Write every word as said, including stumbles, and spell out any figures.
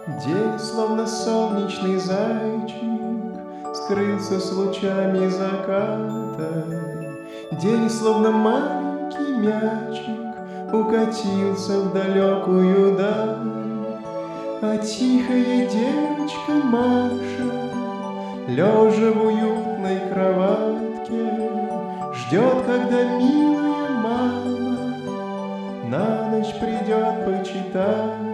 День, словно солнечный зайчик, скрылся с лучами заката. День, словно маленький мячик, укатился в далекую даль. А тихая девочка Маша, лежа в уютной кроватке, ждет, когда милая мама на ночь придет почитать.